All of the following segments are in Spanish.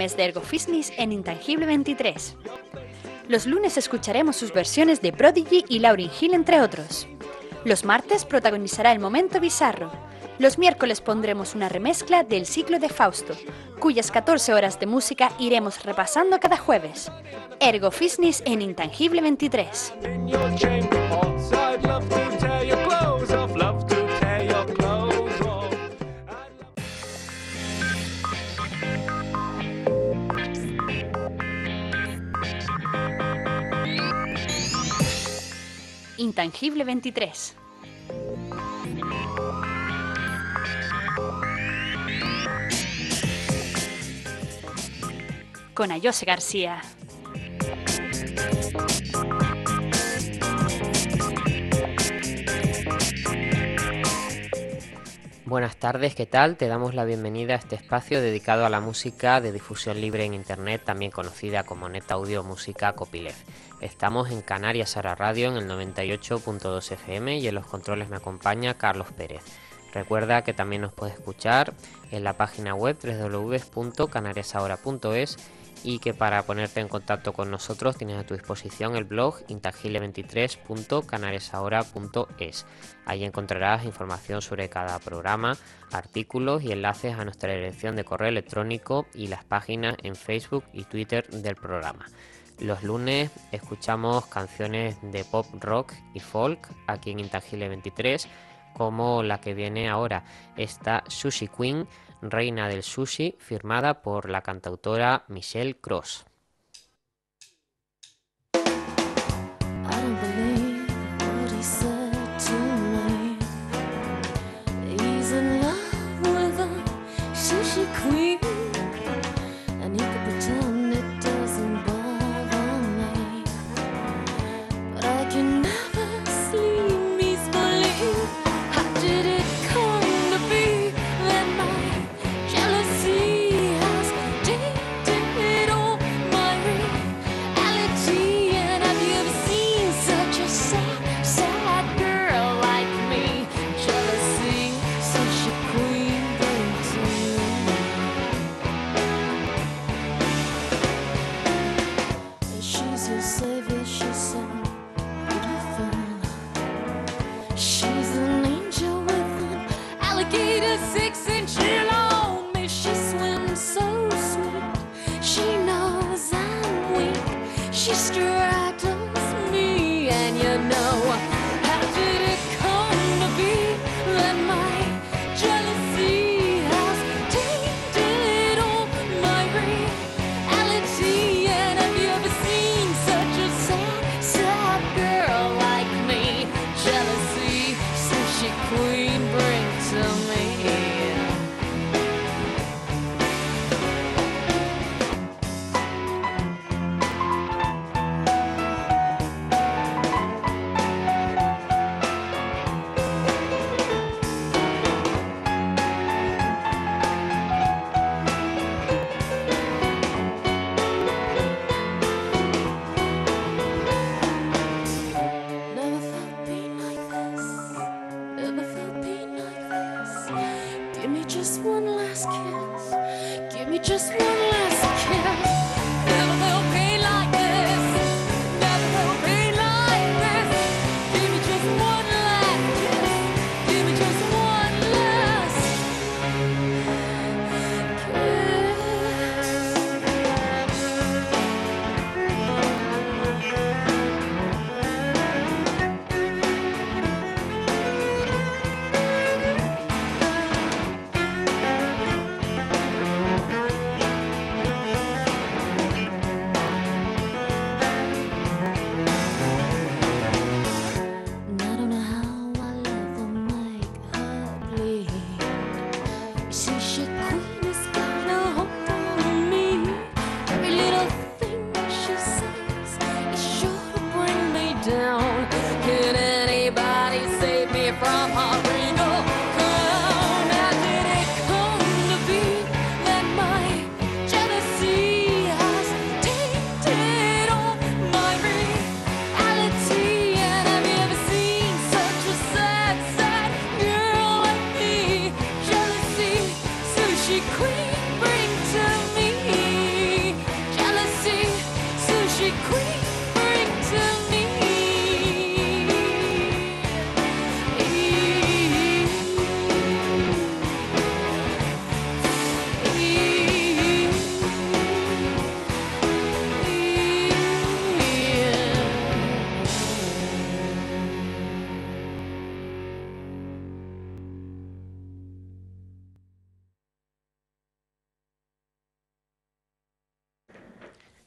mes de Ergo Fitness en Intangible 23. Los lunes escucharemos sus versiones de Prodigy y Lauryn Hill, entre otros. Los martes protagonizará El Momento Bizarro. Los miércoles pondremos una remezcla del ciclo de Fausto, cuyas 14 horas de música iremos repasando cada jueves. Ergo Fitness en Intangible 23. Intangible 23. Con Ayose García. Buenas tardes, ¿qué tal? Te damos la bienvenida a este espacio dedicado a la música de difusión libre en Internet, también conocida como Net Audio Música Copyleft. Estamos en Canarias Ahora Radio en el 98.2 FM y en los controles me acompaña Carlos Pérez. Recuerda que también nos puedes escuchar en la página web www.canariasahora.es y que para ponerte en contacto con nosotros tienes a tu disposición el blog intangible23.canariasahora.es. Ahí encontrarás información sobre cada programa, artículos y enlaces a nuestra dirección de correo electrónico y las páginas en Facebook y Twitter del programa. Los lunes escuchamos canciones de pop, rock y folk aquí en Intangible 23, como la que viene ahora, esta Sushi Queen, Reina del Sushi, firmada por la cantautora Michelle Cross.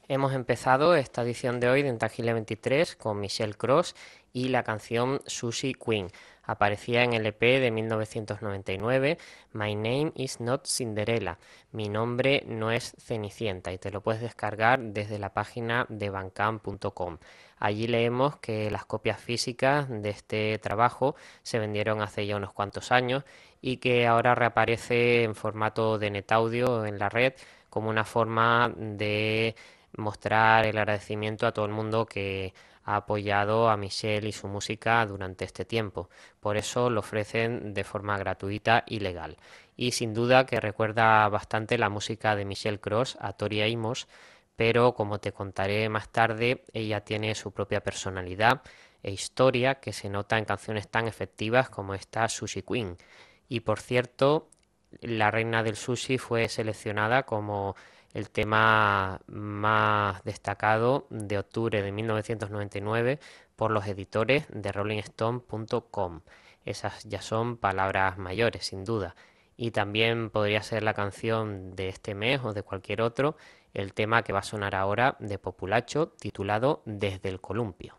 Hemos empezado esta edición de hoy de Intangible 23 con Michelle Cross y la canción Sushi Queen. Aparecía en el EP de 1999, My Name is Not Cinderella, mi nombre no es Cenicienta, y te lo puedes descargar desde la página de bandcamp.com. Allí leemos que las copias físicas de este trabajo se vendieron hace ya unos cuantos años y que ahora reaparece en formato de NetAudio en la red como una forma de mostrar el agradecimiento a todo el mundo que ha apoyado a Michelle y su música durante este tiempo. Por eso lo ofrecen de forma gratuita y legal. Y sin duda que recuerda bastante la música de Michelle Cross a Tori Amos, pero como te contaré más tarde, ella tiene su propia personalidad e historia que se nota en canciones tan efectivas como esta Sushi Queen. Y por cierto, La Reina del Sushi fue seleccionada como el tema más destacado de octubre de 1999 por los editores de rollingstone.com. Esas ya son palabras mayores, sin duda. Y también podría ser la canción de este mes o de cualquier otro, el tema que va a sonar ahora de Populacho, titulado Desde el Columpio.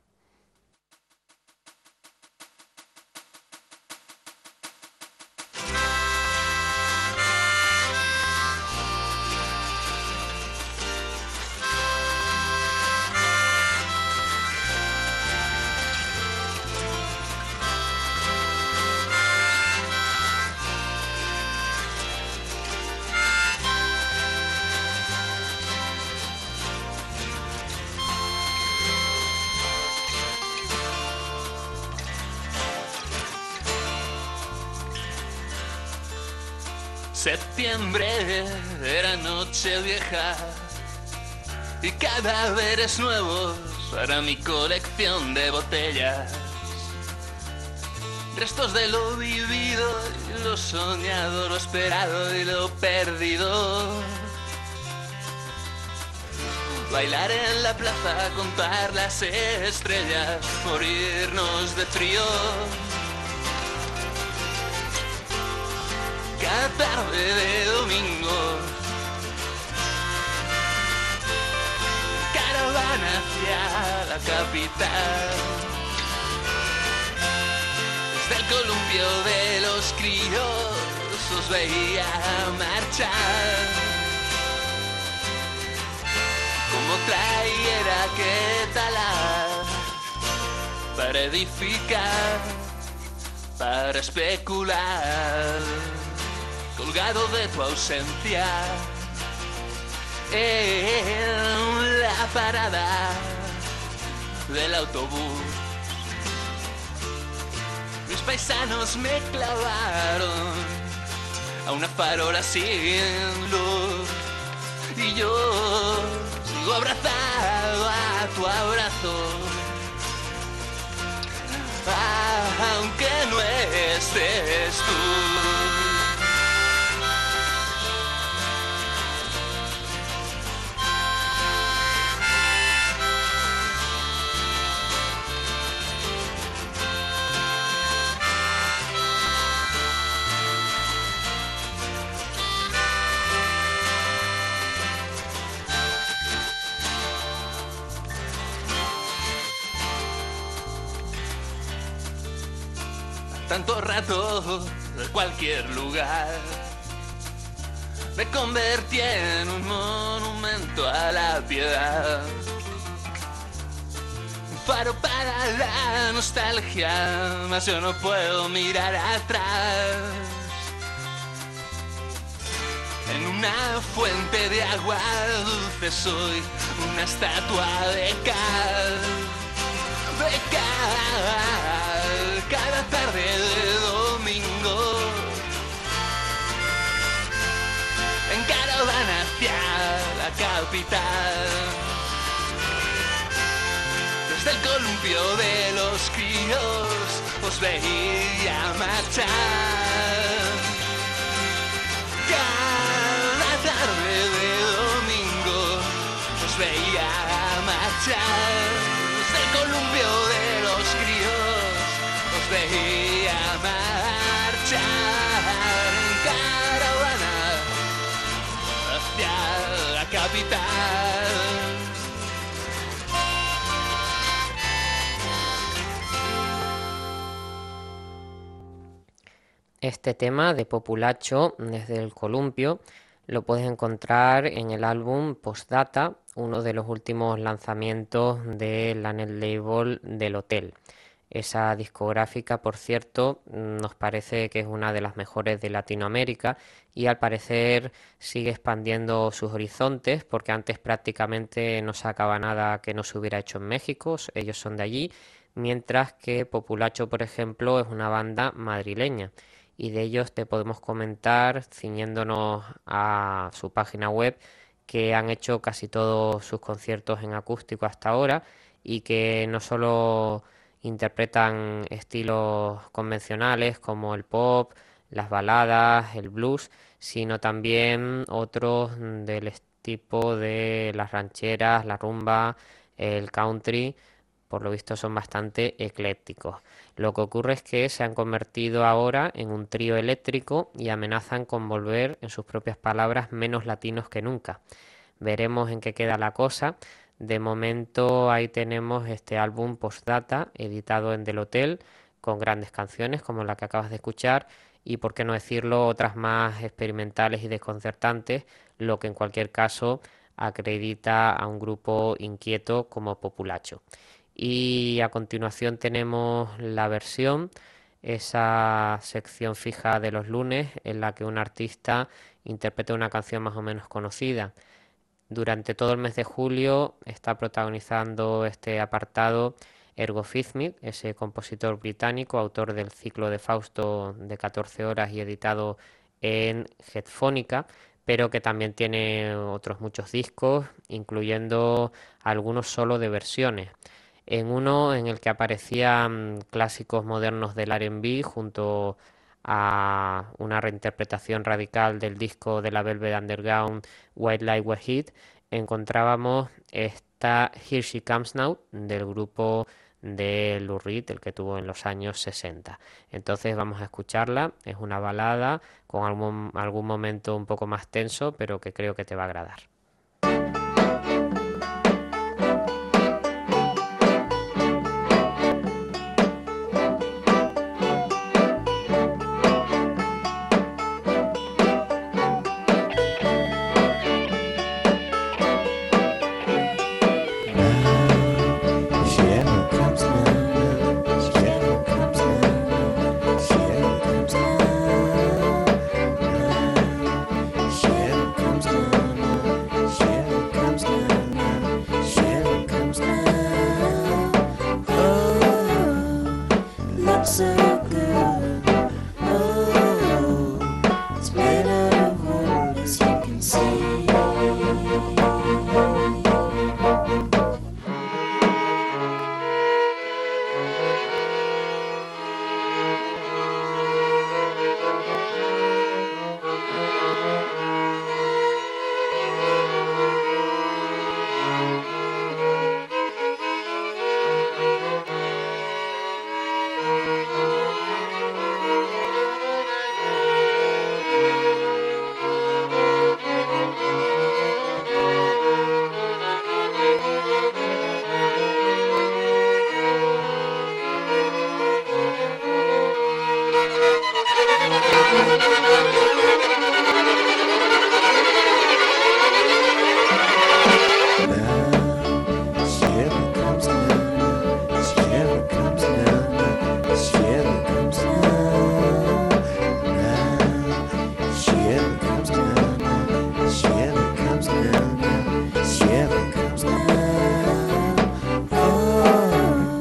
Septiembre era noche vieja y cadáveres nuevos para mi colección de botellas. Restos de lo vivido y lo soñado, lo esperado y lo perdido. Bailar en la plaza, contar las estrellas, morirnos de frío. Cada tarde de domingo, caravana hacia la capital. Desde el columpio de los críos os veía marchar, como trayera que talar, para edificar, para especular. Colgado de tu ausencia en la parada del autobús, mis paisanos me clavaron a una farola sin luz y yo sigo abrazado a tu abrazo, aunque no estés tú. Tanto rato de cualquier lugar me convertí en un monumento a la piedad, un faro para la nostalgia, mas yo no puedo mirar atrás. En una fuente de agua dulce soy una estatua de cal, cada tarde de domingo, en caravana hacia la capital. Desde el columpio de los críos os veía marchar, cada tarde de domingo os veía marchar. Desde el columpio de los críos os veía marchar en caravana hacia la capital. Este tema de Populacho desde el columpio lo puedes encontrar en el álbum Postdata, uno de los últimos lanzamientos de la net label del Hotel. Esa discográfica, por cierto, nos parece que es una de las mejores de Latinoamérica y al parecer sigue expandiendo sus horizontes porque antes prácticamente no sacaba nada que no se hubiera hecho en México, ellos son de allí, mientras que Populacho, por ejemplo, es una banda madrileña y de ellos te podemos comentar, ciñéndonos a su página web, que han hecho casi todos sus conciertos en acústico hasta ahora y que no solo interpretan estilos convencionales como el pop, las baladas, el blues, sino también otros del tipo de las rancheras, la rumba, el country. Por lo visto son bastante eclécticos. Lo que ocurre es que se han convertido ahora en un trío eléctrico y amenazan con volver, en sus propias palabras, menos latinos que nunca. Veremos en qué queda la cosa. De momento ahí tenemos este álbum Postdata, editado en Del Hotel, con grandes canciones como la que acabas de escuchar y, por qué no decirlo, otras más experimentales y desconcertantes, lo que en cualquier caso acredita a un grupo inquieto como Populacho. Y a continuación tenemos la versión, esa sección fija de los lunes en la que un artista interpreta una canción más o menos conocida. Durante todo el mes de julio está protagonizando este apartado Ergo Featherstone, ese compositor británico, autor del ciclo de Fausto de 14 horas y editado en Headphonica, pero que también tiene otros muchos discos, incluyendo algunos solo de versiones. En uno en el que aparecían clásicos modernos del R&B junto a una reinterpretación radical del disco de la Velvet Underground White Like White Heat, encontrábamos esta Here She Comes Now del grupo de Lou Reed, el que tuvo en los años 60. Entonces vamos a escucharla, es una balada con algún momento un poco más tenso, pero que creo que te va a agradar.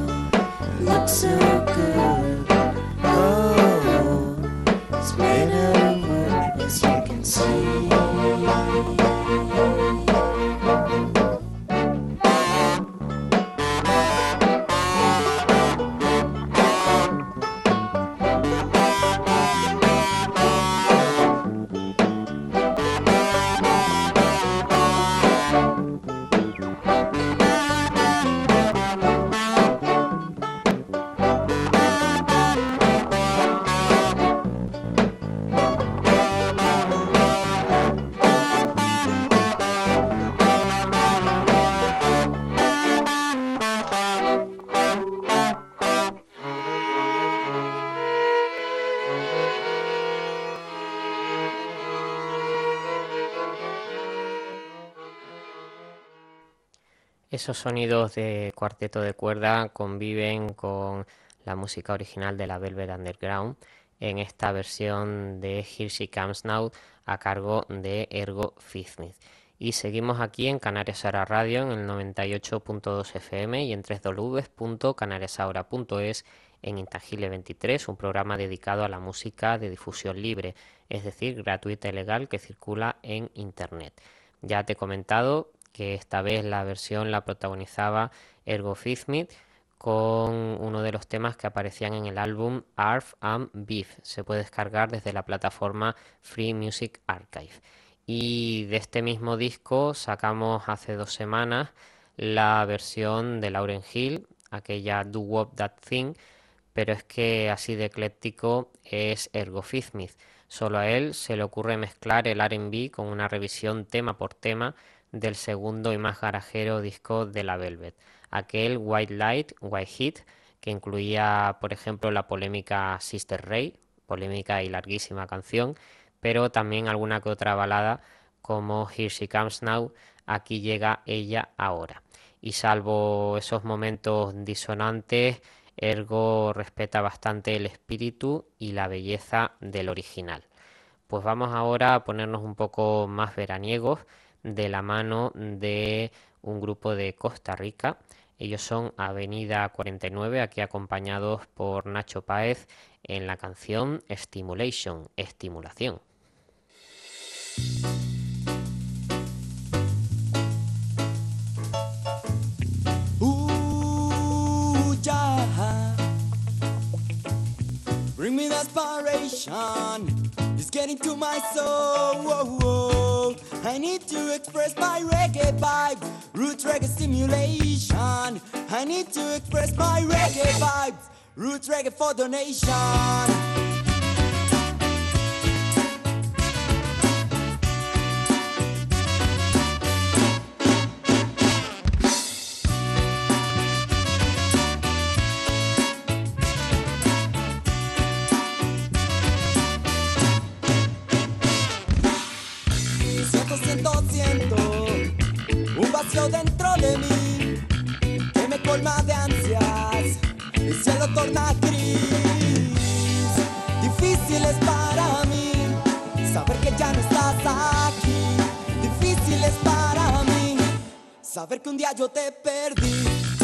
So good, oh, it's made of Esos sonidos de cuarteto de cuerda conviven con la música original de la Velvet Underground en esta versión de Here She Comes Now a cargo de Ergo Feed-Me. Y seguimos aquí en Canarias Ahora Radio en el 98.2 FM y en www.canariasahora.es en Intangible 23, un programa dedicado a la música de difusión libre, es decir, gratuita y legal que circula en Internet. Ya te he comentado que esta vez la versión la protagonizaba Ergo Feed-Me con uno de los temas que aparecían en el álbum Arf and Beef. Se puede descargar desde la plataforma Free Music Archive. Y de este mismo disco sacamos hace 2 semanas la versión de Lauryn Hill, aquella Do Wop That Thing, pero es que así de ecléctico es Ergo Feed-Me. Solo a él se le ocurre mezclar el R&B con una revisión tema por tema del segundo y más garajero disco de la Velvet, aquel White Light, White Heat, que incluía, por ejemplo, la polémica Sister Ray, polémica y larguísima canción, pero también alguna que otra balada como Here She Comes Now, Aquí llega ella ahora. Y salvo esos momentos disonantes, Ergo respeta bastante el espíritu y la belleza del original. Pues vamos ahora a ponernos un poco más veraniegos de la mano de un grupo de Costa Rica. Ellos son Avenida 49, aquí acompañados por Nacho Páez en la canción Stimulation, estimulación. Yeah. Bring me the inspiration. It's getting to my soul. Whoa, whoa. I need to express my reggae vibe. Root reggae stimulation. I need to express my reggae vibes. Root reggae for donation. 100%, un vacío dentro de mí que me colma de ansias, el cielo torna gris. Difícil es para mí saber que ya no estás aquí. Difícil es para mí saber que un día yo te perdí.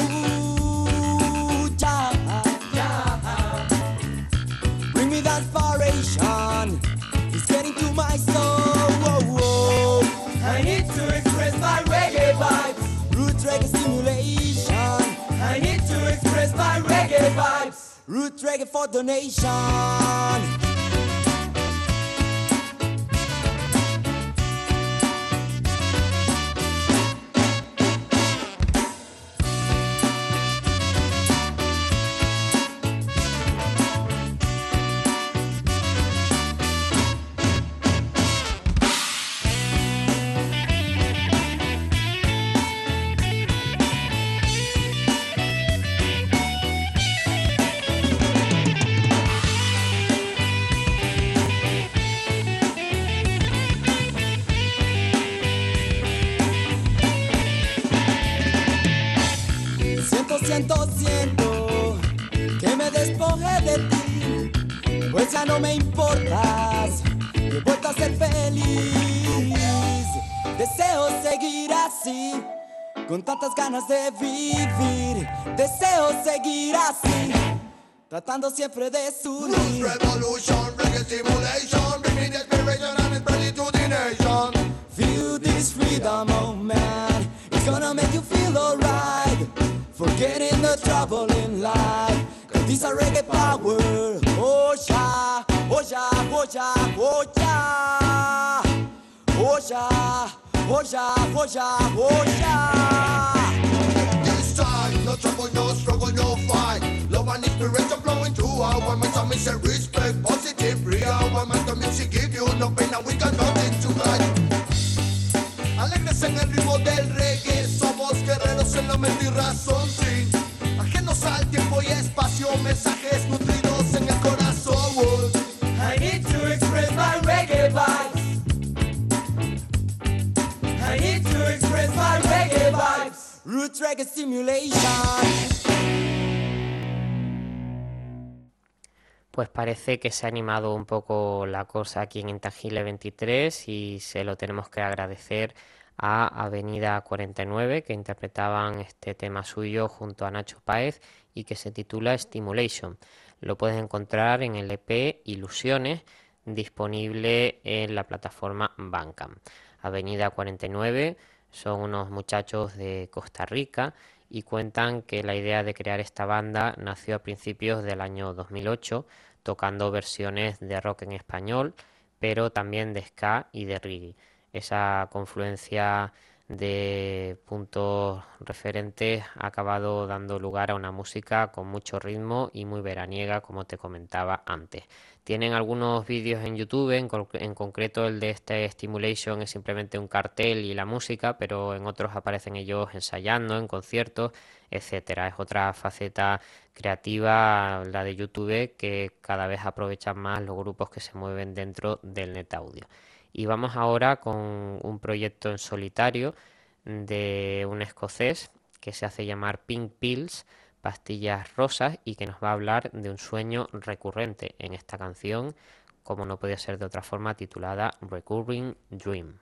Ya, ya. Bring me that inspiration. It's getting to my soul. Whoa, whoa. I need to express my reggae vibes. Root reggae stimulation. I need to express my reggae vibes. Root reggae for donation. Siento que me despoje de ti, pues ya no me importas, he vuelto a ser feliz. Deseo seguir así, con tantas ganas de vivir. Deseo seguir así, tratando siempre de subir. Roots revolution, reggae stimulation, bring me the inspiration and it's ready to the nation. Feel this freedom, oh man, it's gonna make you feel alright. Forgetting the trouble in life, 'cause this a reggae power. Oh yeah, oh yeah, oh yeah, oh yeah. Oh yeah, oh yeah, oh yeah, oh yeah. This time, no trouble, no struggle, no fight. Love and inspiration flowing through our minds. I miss respect, positive, real. One man the music give you no pain and we got nothing to hide. Alegres en el ritmo del reggae, somos guerreros en la mente y razón, sí. Ajenos al tiempo y espacio, mensajes nutridos en el corazón. I need to express my reggae vibes. I need to express my reggae vibes. Root It's reggae stimulation. Pues parece que se ha animado un poco la cosa aquí en Intangible 23 y se lo tenemos que agradecer a Avenida 49, que interpretaban este tema suyo junto a Nacho Páez y que se titula Stimulation. Lo puedes encontrar en el EP Ilusiones, disponible en la plataforma Bandcamp. Avenida 49 son unos muchachos de Costa Rica y cuentan que la idea de crear esta banda nació a principios del año 2008, tocando versiones de rock en español, pero también de ska y de reggae. Esa confluencia de puntos referentes ha acabado dando lugar a una música con mucho ritmo y muy veraniega, como te comentaba antes. Tienen algunos vídeos en YouTube, en concreto el de este Stimulation es simplemente un cartel y la música, pero en otros aparecen ellos ensayando, en conciertos, etcétera. Es otra faceta creativa, la de YouTube, que cada vez aprovechan más los grupos que se mueven dentro del net audio. Y vamos ahora con un proyecto en solitario de un escocés que se hace llamar Pink Pills, pastillas rosas, y que nos va a hablar de un sueño recurrente en esta canción, como no podía ser de otra forma, titulada Recurring Dream.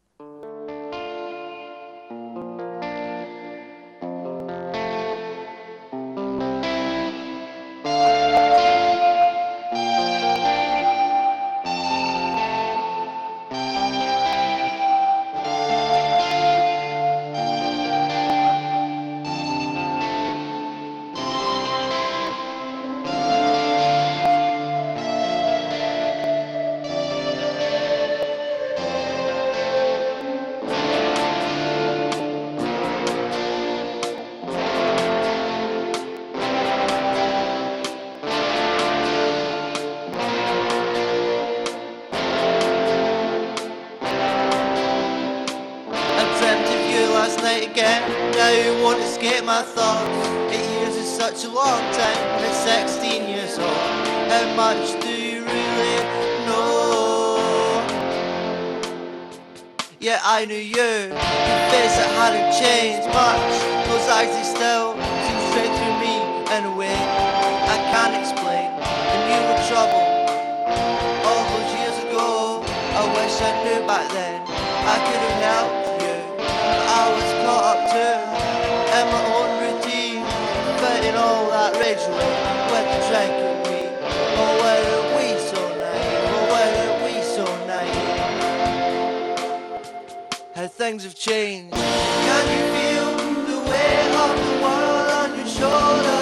Now you won't escape my thoughts. 8 years is such a long time. At 16 years old, how much do you really know? Yeah, I knew you. Your face that hadn't changed much. Those eyes they still seem straight through me in a way I can't explain. And you were trouble all those years ago. I wish I knew back then I could have helped you. I was caught up too in my own routine, fighting all that rage away with the drink and me. Oh, were we so naive? Oh, were we so naive? How things have changed. Can you feel the weight of the world on your shoulders?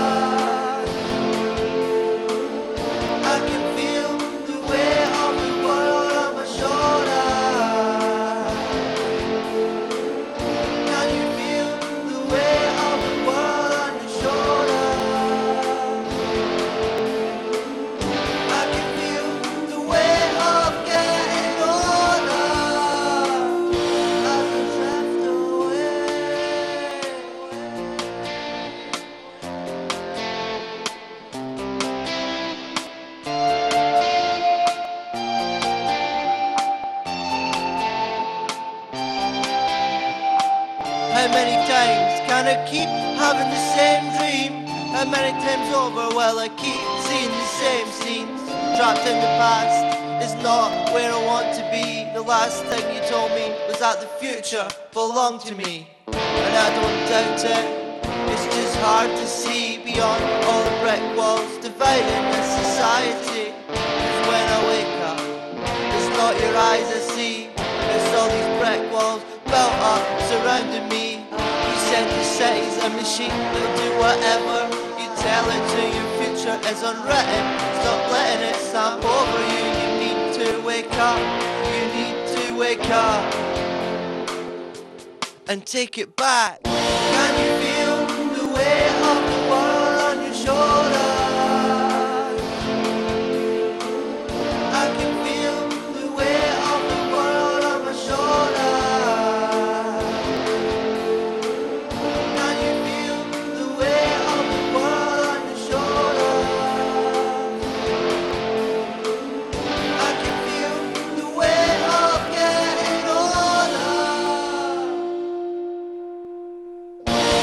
I can feel the weight of the world on my shoulders. How many times can I keep having the same dream? How many times over will I keep seeing the same scenes? Trapped in the past is not where I want to be. The last thing you told me was that the future belonged to me. And I don't doubt it, it's just hard to see beyond all the brick walls dividing this society. 'Cause when I wake up, it's not your eyes I see, it's all these brick walls built up surrounding me. You said the city's a machine that'll do whatever you tell it to. Your future is unwritten, stop letting it stamp over you. You need to wake up, you need to wake up and take it back. Can you feel the weight of the world on your shoulders? I can feel the weight of the world on my shoulders. Can you feel the weight of the world on your shoulders? I can feel the weight of getting older.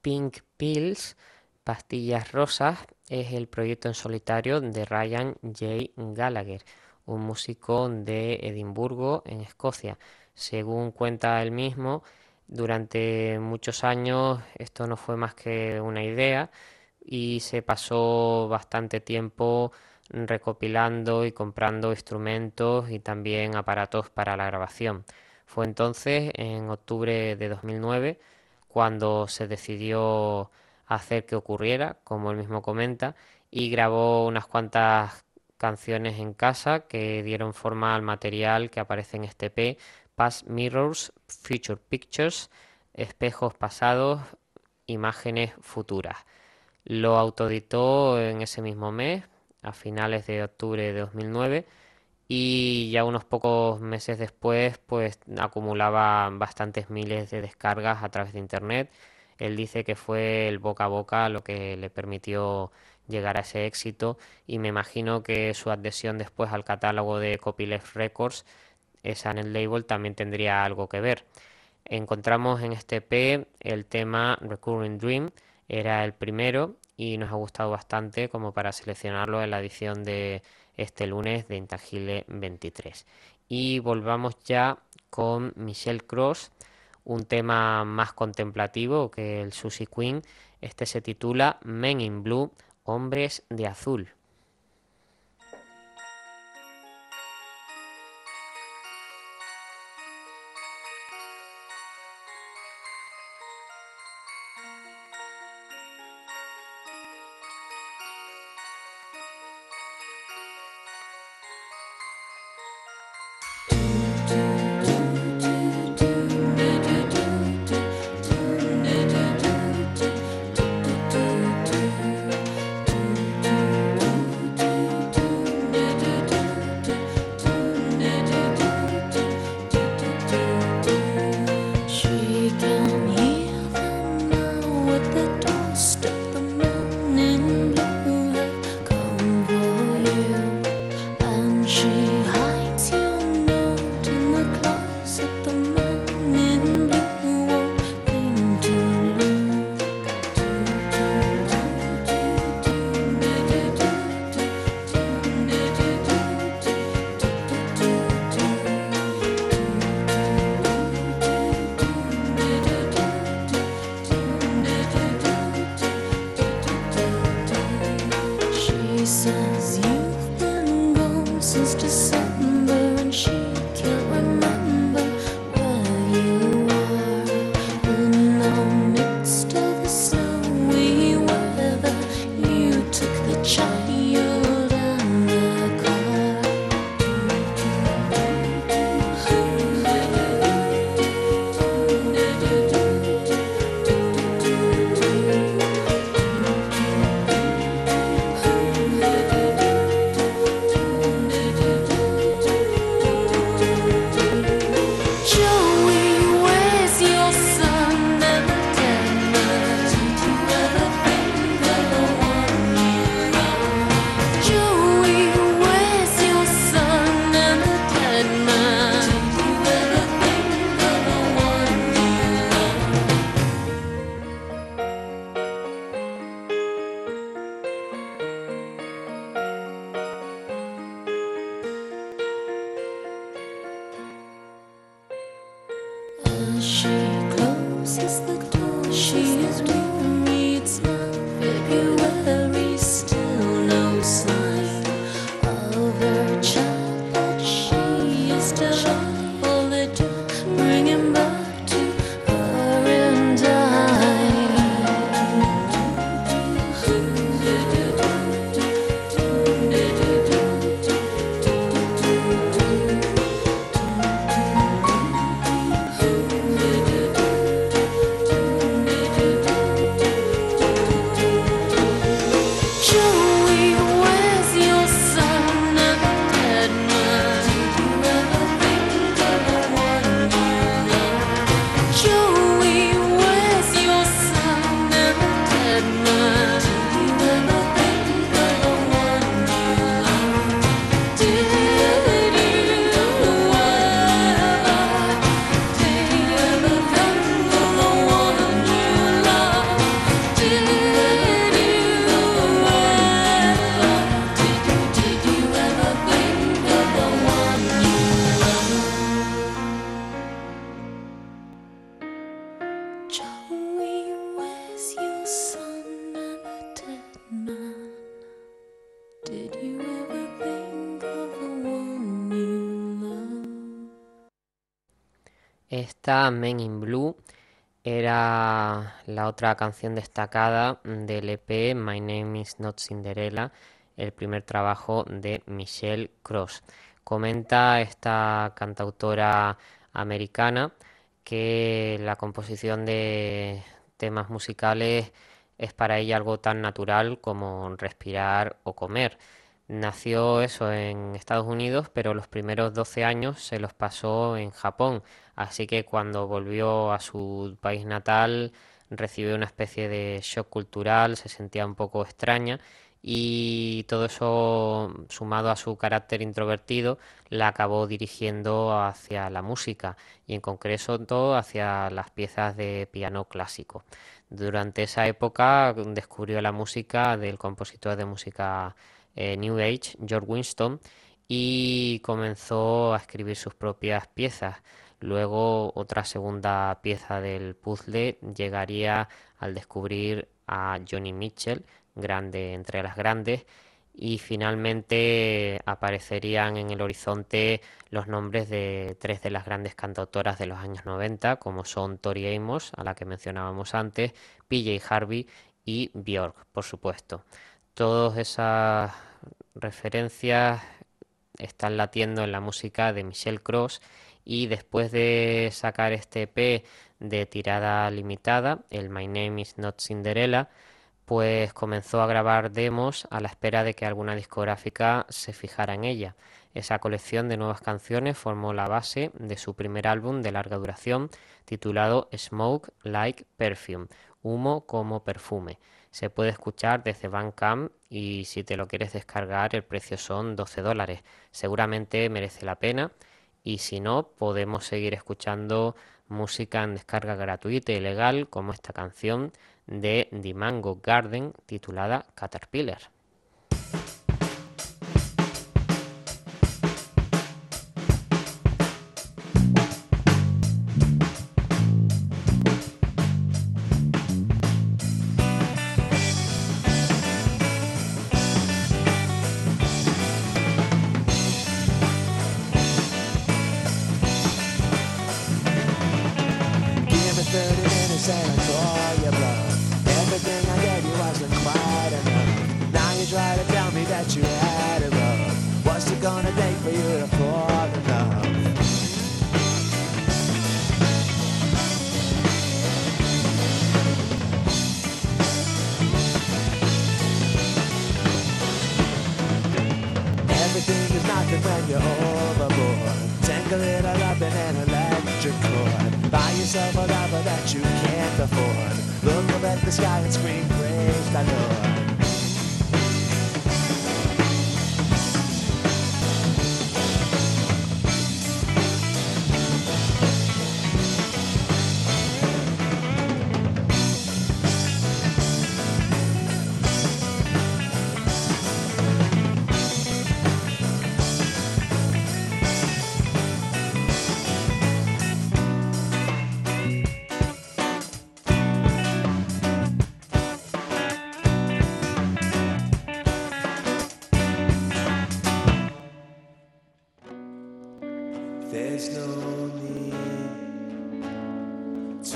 Pink Pills, Pastillas Rosas, es el proyecto en solitario de Ryan J. Gallagher, un músico de Edimburgo, en Escocia. Según cuenta él mismo, durante muchos años esto no fue más que una idea y se pasó bastante tiempo recopilando y comprando instrumentos y también aparatos para la grabación. Fue entonces, en octubre de 2009, cuando se decidió hacer que ocurriera, como él mismo comenta, y grabó unas cuantas canciones en casa que dieron forma al material que aparece en este EP, Past Mirrors, Future Pictures, espejos pasados, imágenes futuras. Lo autoeditó en ese mismo mes, a finales de octubre de 2009, y ya unos pocos meses después pues acumulaba bastantes miles de descargas a través de internet. Él dice que fue el boca a boca lo que le permitió llegar a ese éxito, y me imagino que su adhesión después al catálogo de Copyleft Records, esa en el label, también tendría algo que ver. Encontramos en este EP el tema Recurring Dream, era el primero y nos ha gustado bastante como para seleccionarlo en la edición de este lunes de Intangible 23. Y volvamos ya con Michelle Cross, un tema más contemplativo que el Susie Queen. Este se titula Men in Blue, Hombres de Azul. Esta Men in Blue era la otra canción destacada del EP My Name is Not Cinderella, el primer trabajo de Michelle Cross. Comenta esta cantautora americana que la composición de temas musicales es para ella algo tan natural como respirar o comer. Nació eso en Estados Unidos, pero los primeros 12 años se los pasó en Japón, así que cuando volvió a su país natal recibió una especie de shock cultural, se sentía un poco extraña y todo eso sumado a su carácter introvertido la acabó dirigiendo hacia la música y en concreto hacia las piezas de piano clásico. Durante esa época descubrió la música del compositor de música New Age, George Winston, y comenzó a escribir sus propias piezas. Luego otra segunda pieza del puzzle llegaría al descubrir a Joni Mitchell, grande entre las grandes, y finalmente aparecerían en el horizonte los nombres de tres de las grandes cantautoras de los años 90, como son Tori Amos, a la que mencionábamos antes, PJ Harvey y Björk, por supuesto. Todas esas referencias están latiendo en la música de Michelle Cross y después de sacar este EP de tirada limitada, el My Name is Not Cinderella, pues comenzó a grabar demos a la espera de que alguna discográfica se fijara en ella. Esa colección de nuevas canciones formó la base de su primer álbum de larga duración titulado Smoke Like Perfume, humo como perfume. Se puede escuchar desde Bandcamp y si te lo quieres descargar el precio son $12. Seguramente merece la pena y si no podemos seguir escuchando música en descarga gratuita y legal como esta canción de The Mango Garden titulada Caterpillar. When you're overboard, tangle it all up in an electric cord. Buy yourself a lover that you can't afford. Look up at the sky and scream, praise the Lord. There's no need to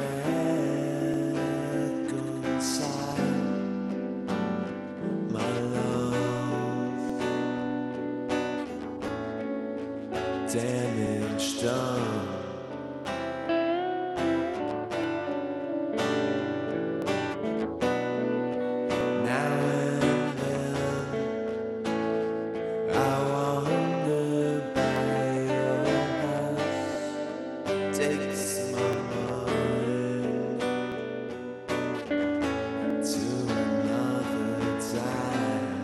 reconcile, my love. Damage done. Now and then I wonder by your house, takes my mind to another time.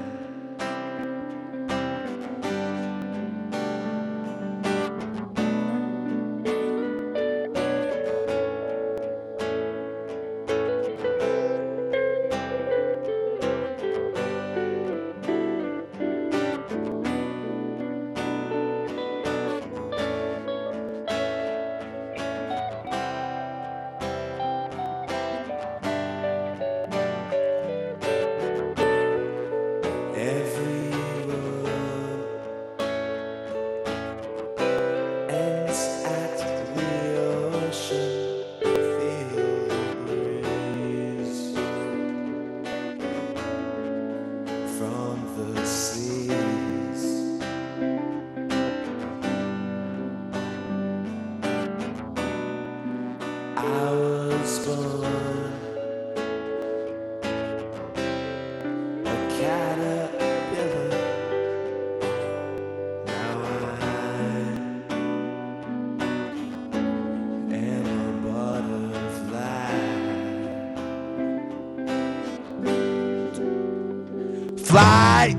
butterfly.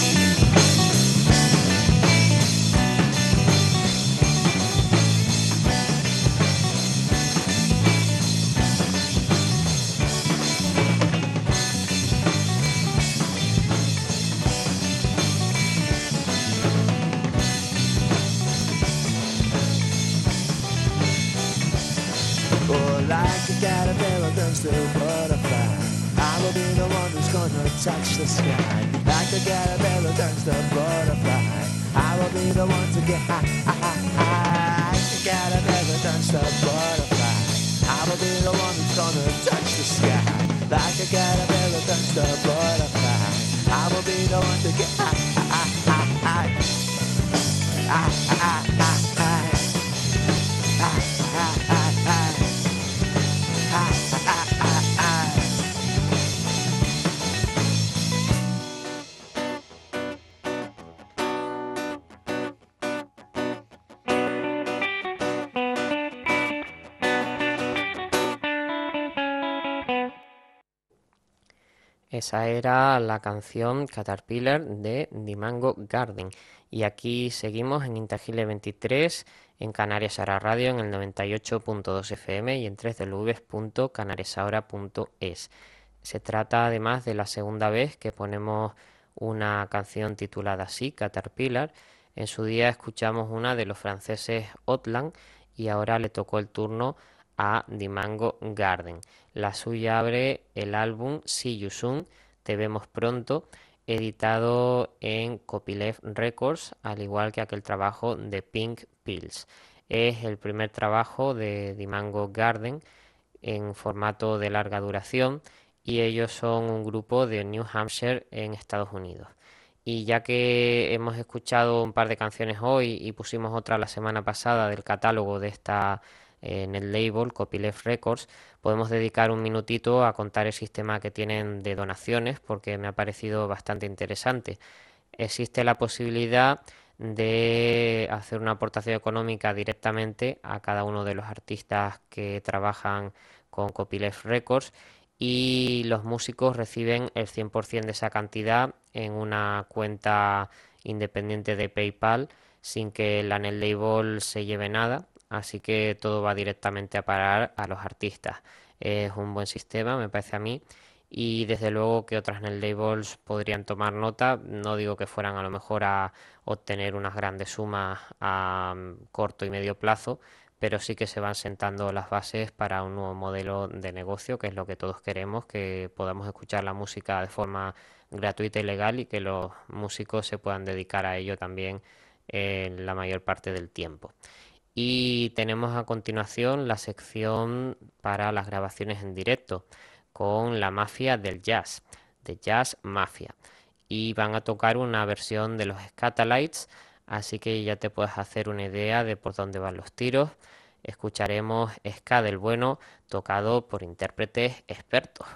Like a caterpillar turns to a butterfly, I will be the one who's gonna touch the sky. Like a caterpillar turns to a butterfly, I will be the one to get high. Like a caterpillar turns to a butterfly, I will be the one who's gonna touch the sky. Like a caterpillar turns to a butterfly, I will be the one to get high. Esa era la canción Caterpillar de Dimango Garden. Y aquí seguimos en Intangible 23, en Canarias Ahora Radio, en el 98.2 FM y en www.canariasahora.es. Se trata además de la segunda vez que ponemos una canción titulada así, Caterpillar. En su día escuchamos una de los franceses Outland y ahora le tocó el turno a Dimango Garden. La suya abre el álbum See You Soon, Te Vemos Pronto, editado en Copyleft Records, al igual que aquel trabajo de Pink Pills. Es el primer trabajo de Dimango Garden en formato de larga duración y ellos son un grupo de New Hampshire en Estados Unidos. Y ya que hemos escuchado un par de canciones hoy y pusimos otra la semana pasada del catálogo de esta en el label Copyleft Records, podemos dedicar un minutito a contar el sistema que tienen de donaciones porque me ha parecido bastante interesante. Existe la posibilidad de hacer una aportación económica directamente a cada uno de los artistas que trabajan con Copyleft Records y los músicos reciben el 100% de esa cantidad en una cuenta independiente de PayPal sin que la net label se lleve nada. Así que todo va directamente a parar a los artistas. Es un buen sistema, me parece a mí, y desde luego que otras net labels podrían tomar nota. No digo que fueran a lo mejor a obtener unas grandes sumas a corto y medio plazo, pero sí que se van sentando las bases para un nuevo modelo de negocio, que es lo que todos queremos, que podamos escuchar la música de forma gratuita y legal y que los músicos se puedan dedicar a ello también la mayor parte del tiempo. Y tenemos a continuación la sección para las grabaciones en directo con la Mafia del Jazz, de Jazz Mafia. Y van a tocar una versión de los Scatalites, así que ya te puedes hacer una idea de por dónde van los tiros. Escucharemos ska del bueno tocado por intérpretes expertos.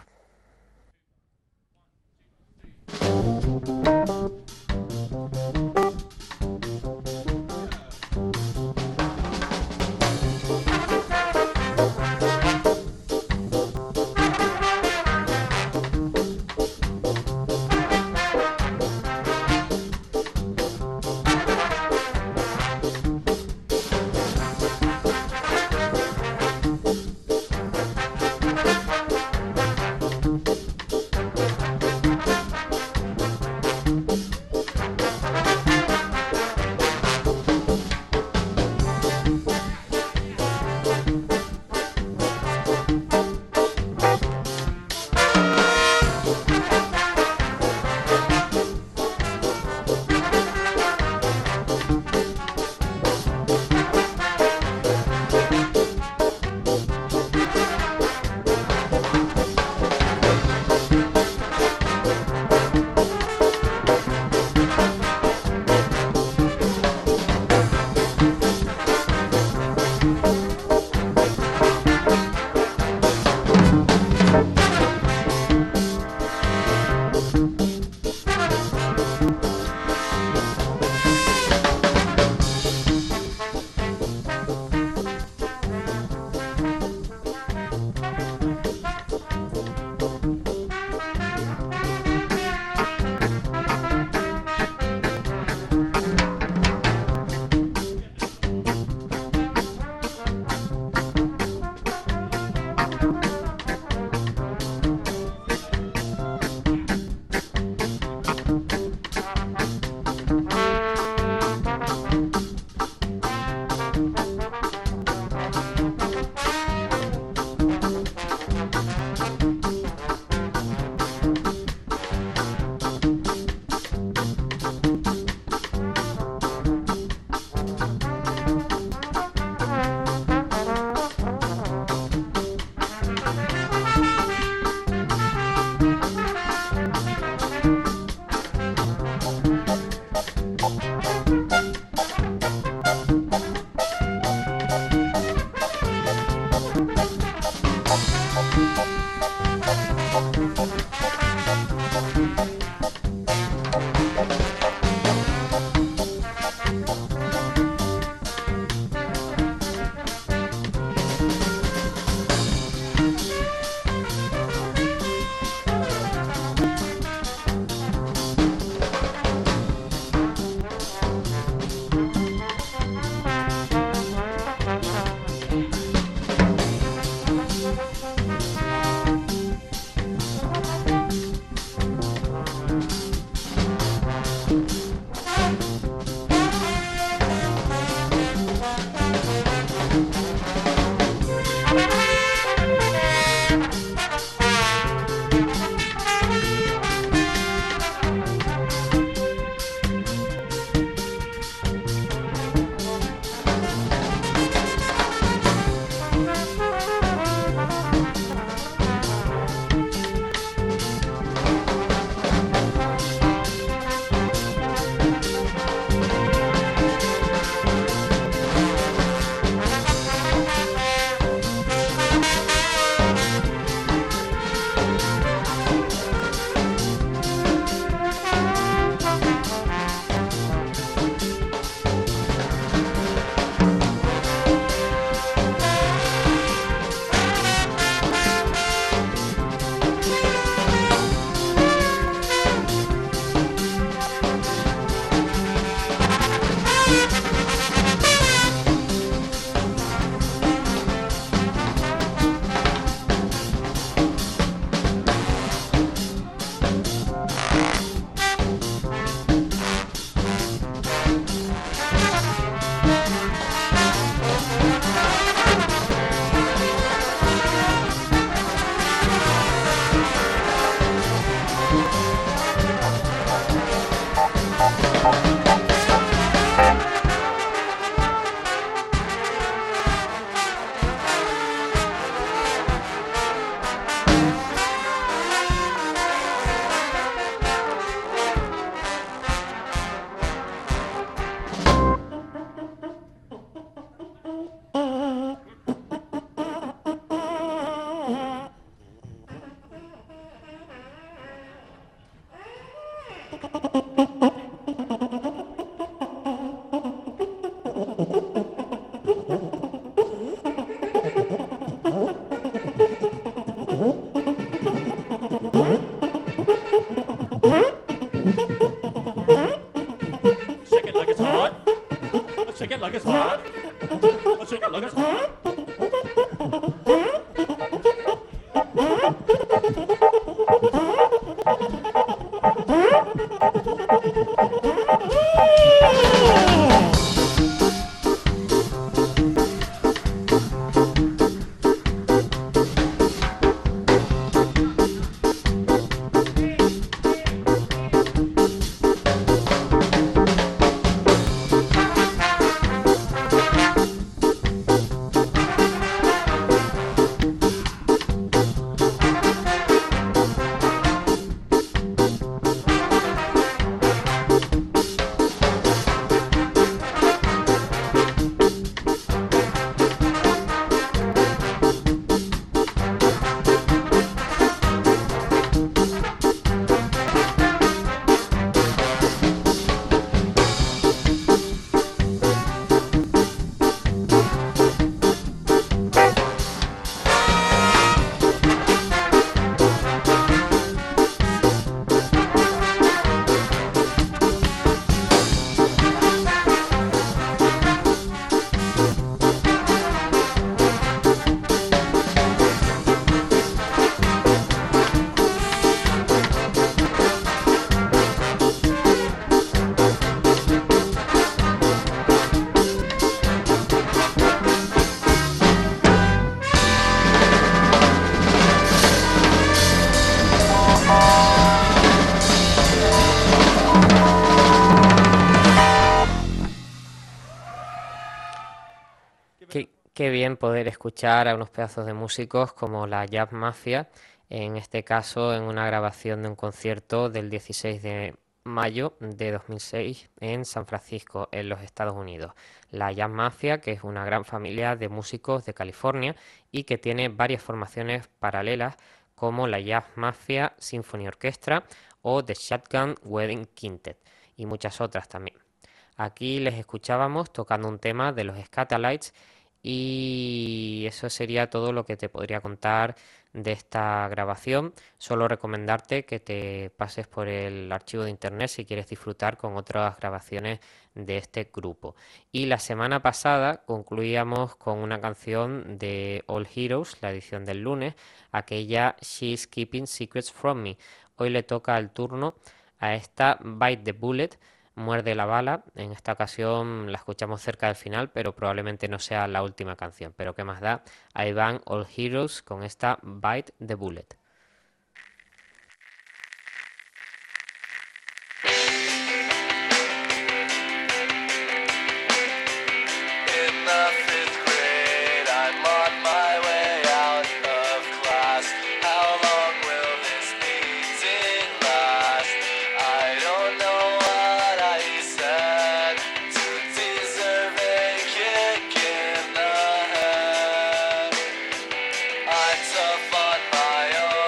Shake it like it's hot. Shake it like it's hot. Shake it like it's hot. Qué bien poder escuchar a unos pedazos de músicos como la Jazz Mafia, en este caso en una grabación de un concierto del 16 de mayo de 2006 en San Francisco, en los Estados Unidos. La Jazz Mafia, que es una gran familia de músicos de California y que tiene varias formaciones paralelas como la Jazz Mafia Symphony Orchestra o The Shotgun Wedding Quintet y muchas otras también. Aquí les escuchábamos tocando un tema de los Skatalites y eso sería todo lo que te podría contar de esta grabación. Solo recomendarte que te pases por el archivo de internet si quieres disfrutar con otras grabaciones de este grupo. Y la semana pasada concluíamos con una canción de All Heroes, la edición del lunes, aquella She's Keeping Secrets From Me. Hoy le toca el turno a esta Bite the Bullet, Muerde la bala. En esta ocasión la escuchamos cerca del final, pero probablemente no sea la última canción. Pero qué más da, ahí van All Heroes con esta Bite the Bullet. In the 5th grade, I'm on my way out of class. How long will this meeting last? I don't know what I said to deserve a kick in the head. I'm tough on my own.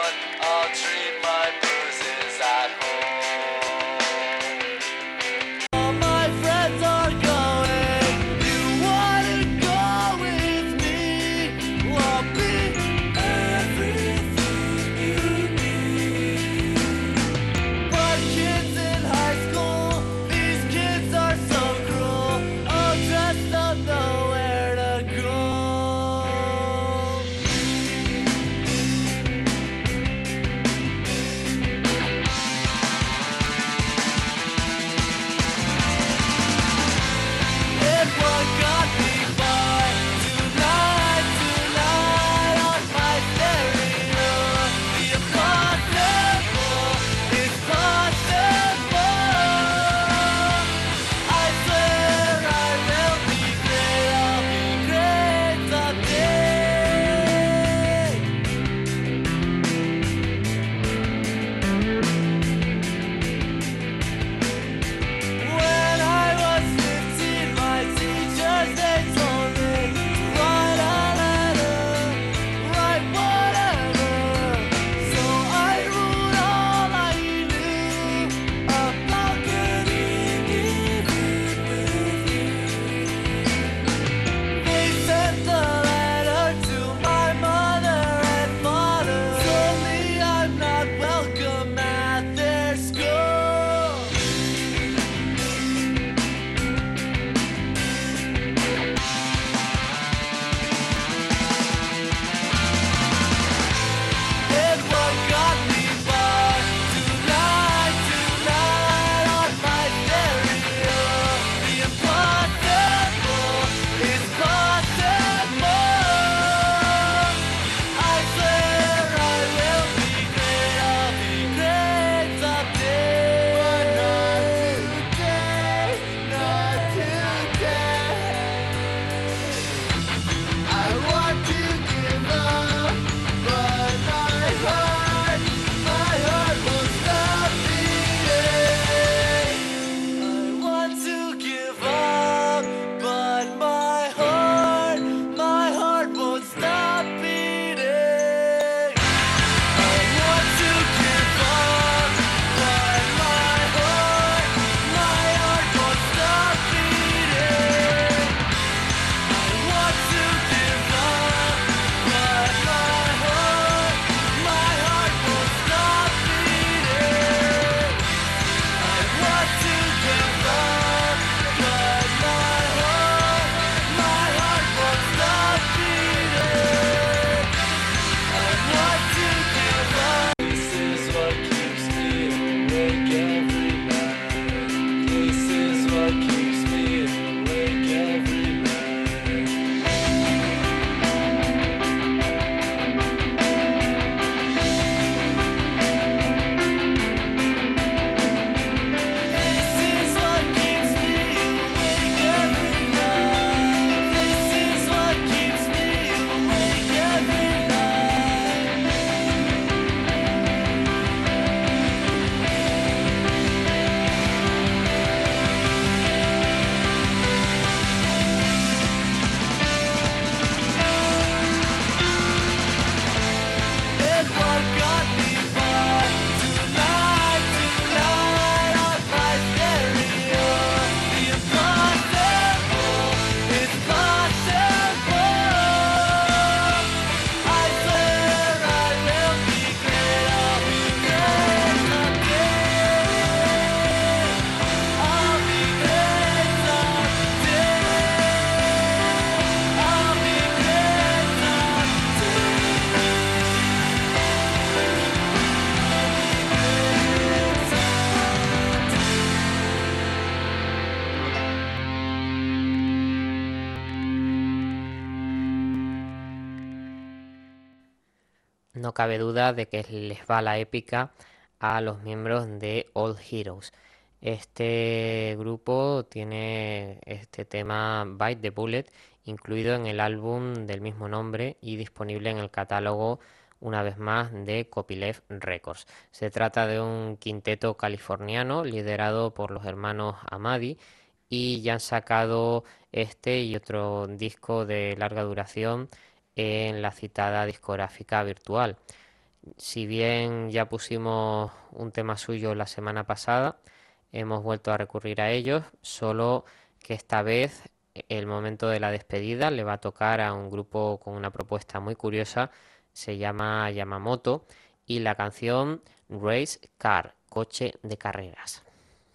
no cabe duda de que les va la épica a los miembros de All Heroes. Este grupo tiene este tema Bite the Bullet incluido en el álbum del mismo nombre y disponible en el catálogo, una vez más, de Copyleft Records. Se trata de un quinteto californiano liderado por los hermanos Amadi y ya han sacado este y otro disco de larga duración en la citada discográfica Virtual. Si bien ya pusimos un tema suyo la semana pasada, hemos vuelto a recurrir a ellos, solo que esta vez el momento de la despedida le va a tocar a un grupo con una propuesta muy curiosa, se llama Yamamoto, y la canción Race Car, coche de carreras.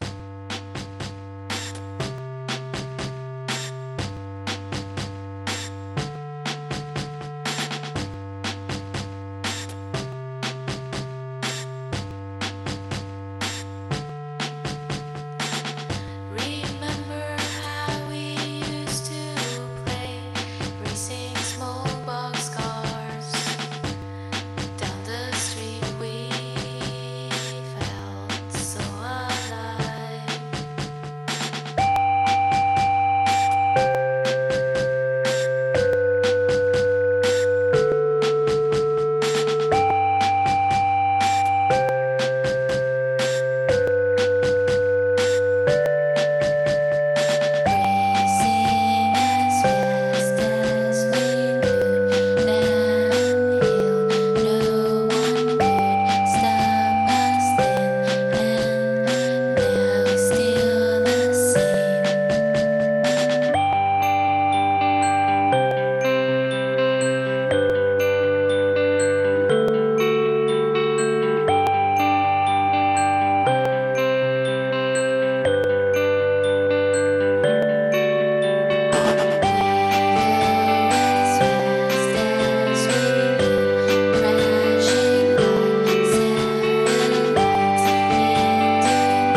Remember how we used to play racing small box cars down the street? We felt so alive. Racing as fast as we could downhill, no one could stop us then, and now it's still the same. As fast as we could, crashing like satellites into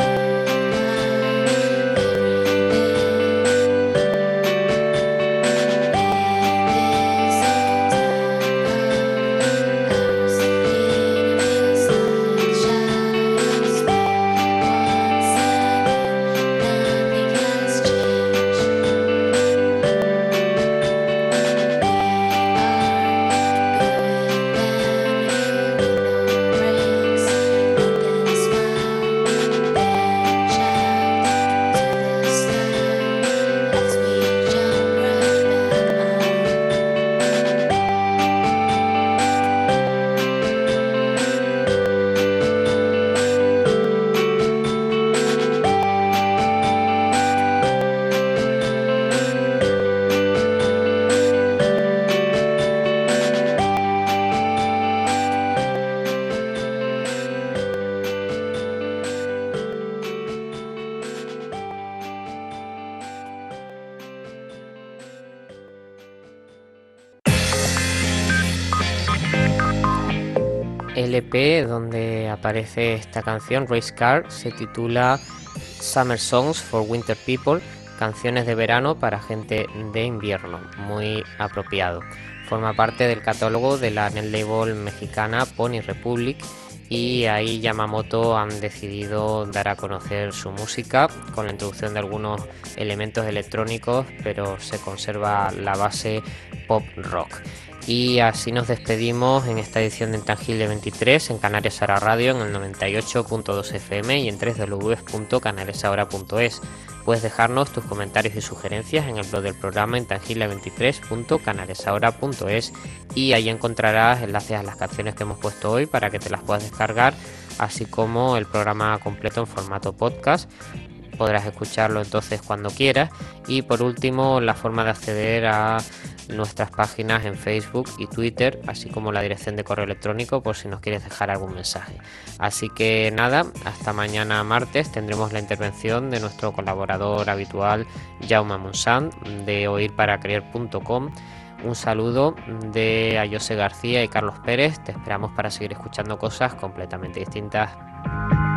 El EP donde aparece esta canción, Race Car, se titula Summer Songs for Winter People, canciones de verano para gente de invierno, muy apropiado. Forma parte del catálogo de la net label mexicana Pony Republic y ahí Yamamoto han decidido dar a conocer su música con la introducción de algunos elementos electrónicos, pero se conserva la base pop rock. Y así nos despedimos en esta edición de Intangible 23 en Canarias Ahora Radio en el 98.2 FM y en www.canariasahora.es. Puedes dejarnos tus comentarios y sugerencias en el blog del programa intangible23.canariasahora.es y ahí encontrarás enlaces a las canciones que hemos puesto hoy para que te las puedas descargar, así como el programa completo en formato podcast. Podrás escucharlo entonces cuando quieras. Y por último, la forma de acceder a nuestras páginas en Facebook y Twitter, así como la dirección de correo electrónico por si nos quieres dejar algún mensaje. Así que nada, hasta mañana martes tendremos la intervención de nuestro colaborador habitual Jaume Montsant de oírparacreer.com. Un saludo de Ayose García y Carlos Pérez. Te esperamos para seguir escuchando cosas completamente distintas.